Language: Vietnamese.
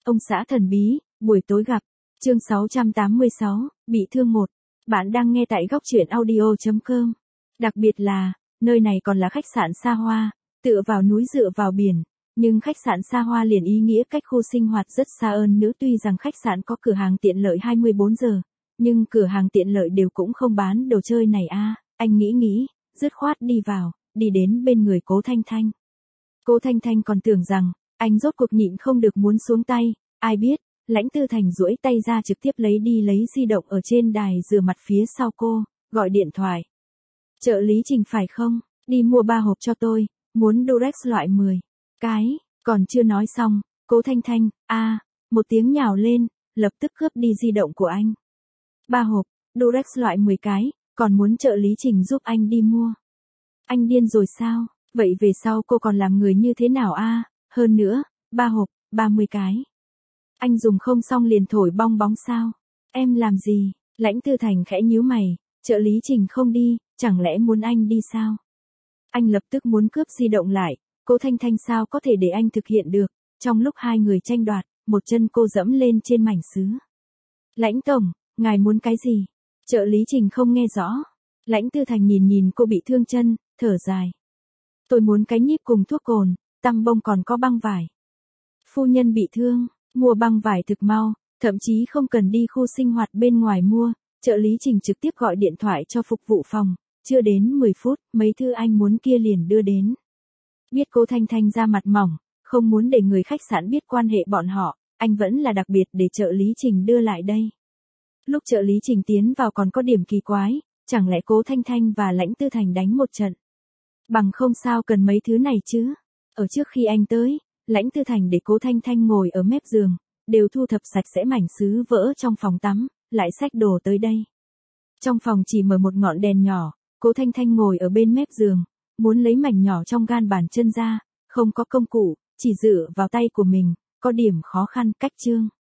Ông xã thần bí, buổi tối gặp. Chương 686, bị thương 1. Bạn đang nghe tại góc truyện audio.com. Đặc biệt là, nơi này còn là khách sạn xa hoa, tựa vào núi dựa vào biển. Nhưng khách sạn xa hoa liền ý nghĩa cách khu sinh hoạt rất xa ơn nữa. Tuy rằng khách sạn có cửa hàng tiện lợi 24 giờ, nhưng cửa hàng tiện lợi đều cũng không bán đồ chơi này a. Anh nghĩ, dứt khoát đi vào, đi đến bên người Cố Thanh Thanh. Cố Thanh Thanh còn tưởng rằng, anh rốt cuộc nhịn không được muốn xuống tay, ai biết, Lãnh Tư Thành duỗi tay ra trực tiếp lấy di động ở trên đài rửa mặt phía sau cô, gọi điện thoại. Trợ lý Trình phải không, đi mua 3 hộp cho tôi, muốn Durex loại 10 cái, còn chưa nói xong, Cố Thanh Thanh, một tiếng nhào lên, lập tức cướp đi di động của anh. 3 hộp, Durex loại 10 cái, còn muốn trợ lý Trình giúp anh đi mua. Anh điên rồi sao, vậy về sau cô còn làm người như thế nào a? Hơn nữa, 3 hộp, 30 cái. Anh dùng không xong liền thổi bong bóng sao? Em làm gì? Lãnh Tư Thành khẽ nhíu mày, trợ lý Trình không đi, chẳng lẽ muốn anh đi sao? Anh lập tức muốn cướp di động lại, Cố Thanh Thanh sao có thể để anh thực hiện được? Trong lúc hai người tranh đoạt, một chân cô dẫm lên trên mảnh sứ. Lãnh tổng, ngài muốn cái gì? Trợ lý Trình không nghe rõ. Lãnh Tư Thành nhìn cô bị thương chân, thở dài. Tôi muốn cái nhíp cùng thuốc cồn, tăm bông còn có băng vải. Phu nhân bị thương, mua băng vải thực mau, thậm chí không cần đi khu sinh hoạt bên ngoài mua, trợ lý Trình trực tiếp gọi điện thoại cho phục vụ phòng, chưa đến 10 phút, mấy thứ anh muốn kia liền đưa đến. Biết Cố Thanh Thanh ra mặt mỏng, không muốn để người khách sạn biết quan hệ bọn họ, anh vẫn là đặc biệt để trợ lý Trình đưa lại đây. Lúc trợ lý Trình tiến vào còn có điểm kỳ quái, chẳng lẽ Cố Thanh Thanh và Lãnh Tư Thành đánh một trận? Bằng không sao cần mấy thứ này chứ? Ở trước khi anh tới, Lãnh Tư Thành để Cố Thanh Thanh ngồi ở mép giường, đều thu thập sạch sẽ mảnh sứ vỡ trong phòng tắm, lại xách đồ tới đây. Trong phòng chỉ mở một ngọn đèn nhỏ, Cố Thanh Thanh ngồi ở bên mép giường, muốn lấy mảnh nhỏ trong gan bàn chân ra, không có công cụ, chỉ dựa vào tay của mình, có điểm khó khăn. Cách chương